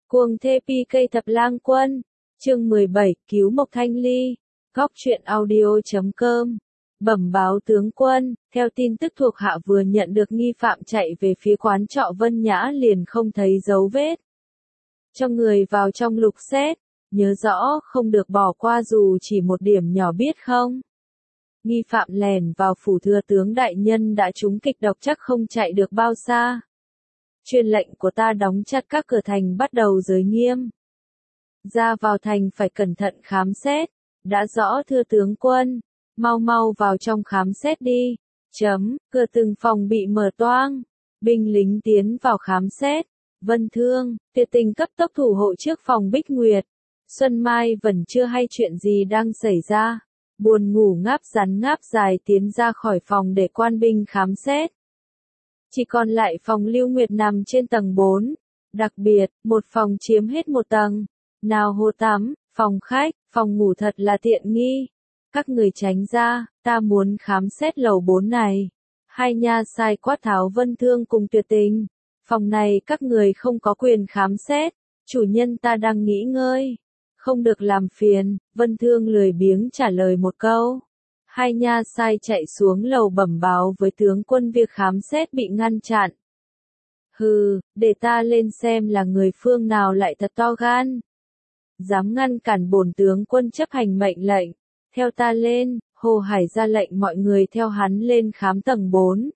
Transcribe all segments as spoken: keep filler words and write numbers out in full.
Cuồng thê pi cây thập lang quân, chương mười bảy, cứu Mộc Thanh Ly, góc truyện audio chấm com. Bẩm báo tướng quân, theo tin tức thuộc hạ vừa nhận được nghi phạm chạy về phía quán trọ Vân Nhã liền không thấy dấu vết. Cho người vào trong lục xét, nhớ rõ không được bỏ qua dù chỉ một điểm nhỏ biết không. Nghi phạm lèn vào phủ thừa tướng đại nhân đã trúng kịch độc chắc không chạy được bao xa. Truyền lệnh của ta đóng chặt các cửa thành bắt đầu giới nghiêm. Ra vào thành phải cẩn thận khám xét. Đã rõ thưa tướng quân, mau mau vào trong khám xét đi. Chấm, cửa từng phòng bị mở toang. Binh lính tiến vào khám xét. Vân Thương, Tuyệt Tình cấp tốc thủ hộ trước phòng Bích Nguyệt. Xuân Mai vẫn chưa hay chuyện gì đang xảy ra. Buồn ngủ ngáp rắn ngáp dài tiến ra khỏi phòng để quan binh khám xét. Chỉ còn lại phòng Lưu Nguyệt nằm trên tầng bốn. Đặc biệt, một phòng chiếm hết một tầng. Nào hồ tắm, phòng khách, phòng ngủ thật là tiện nghi. Các người tránh ra, ta muốn khám xét lầu bốn này. Hai nha sai quát tháo Vân Thương cùng Tuyệt Tình. Phòng này các người không có quyền khám xét. Chủ nhân ta đang nghỉ ngơi. Không được làm phiền, Vân Thương lười biếng trả lời một câu. Hai nha sai chạy xuống lầu bẩm báo với tướng quân việc khám xét bị ngăn chặn. Hừ, để ta lên xem là người phương nào lại thật to gan. Dám ngăn cản bổn tướng quân chấp hành mệnh lệnh. Theo ta lên, Hồ Hải ra lệnh mọi người theo hắn lên khám tầng bốn.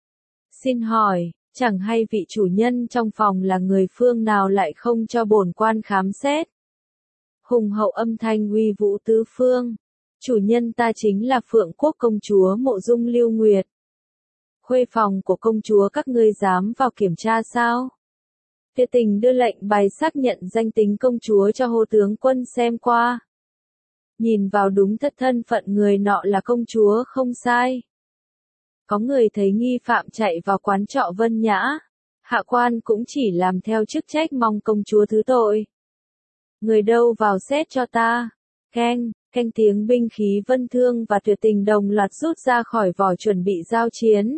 Xin hỏi, chẳng hay vị chủ nhân trong phòng là người phương nào lại không cho bổn quan khám xét. Hùng hậu âm thanh uy vũ tứ phương. Chủ nhân ta chính là Phượng Quốc công chúa Mộ Dung Lưu Nguyệt. Khuê phòng của công chúa các ngươi dám vào kiểm tra sao? Tuyệt Tình đưa lệnh bài xác nhận danh tính công chúa cho Hồ tướng quân xem qua. Nhìn vào đúng thật thân phận người nọ là công chúa không sai. Có người thấy nghi phạm chạy vào quán trọ Vân Nhã. Hạ quan cũng chỉ làm theo chức trách mong công chúa thứ tội. Người đâu vào xét cho ta. Keng, canh tiếng binh khí Vân Thương và Tuyệt Tình đồng loạt rút ra khỏi vỏ chuẩn bị giao chiến.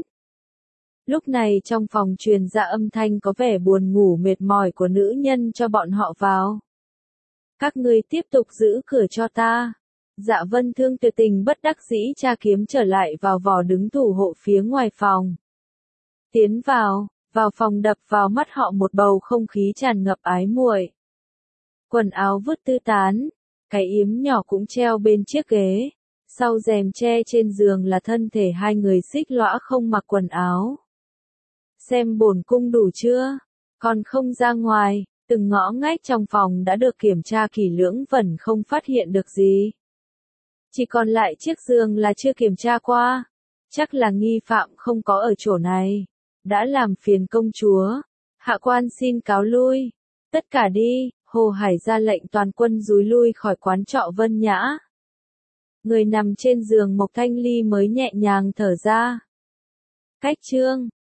Lúc này trong phòng truyền ra âm thanh có vẻ buồn ngủ mệt mỏi của nữ nhân cho bọn họ vào. Các ngươi tiếp tục giữ cửa cho ta. Dạ Vân Thương Tuyệt Tình bất đắc dĩ tra kiếm trở lại vào vỏ đứng thủ hộ phía ngoài phòng. Tiến vào, vào phòng đập vào mắt họ một bầu không khí tràn ngập ái muội. Quần áo vứt tứ tán, cái yếm nhỏ cũng treo bên chiếc ghế. Sau rèm che trên giường là thân thể hai người xích lõa không mặc quần áo. Xem bổn cung đủ chưa? Còn không ra ngoài, từng ngõ ngách trong phòng đã được kiểm tra kỹ lưỡng vẫn không phát hiện được gì. Chỉ còn lại chiếc giường là chưa kiểm tra qua. Chắc là nghi phạm không có ở chỗ này. Đã làm phiền công chúa. Hạ quan xin cáo lui. Tất cả đi, Hồ Hải ra lệnh toàn quân rúi lui khỏi quán trọ Vân Nhã. Người nằm trên giường Mộc Thanh Ly mới nhẹ nhàng thở ra. Cách chương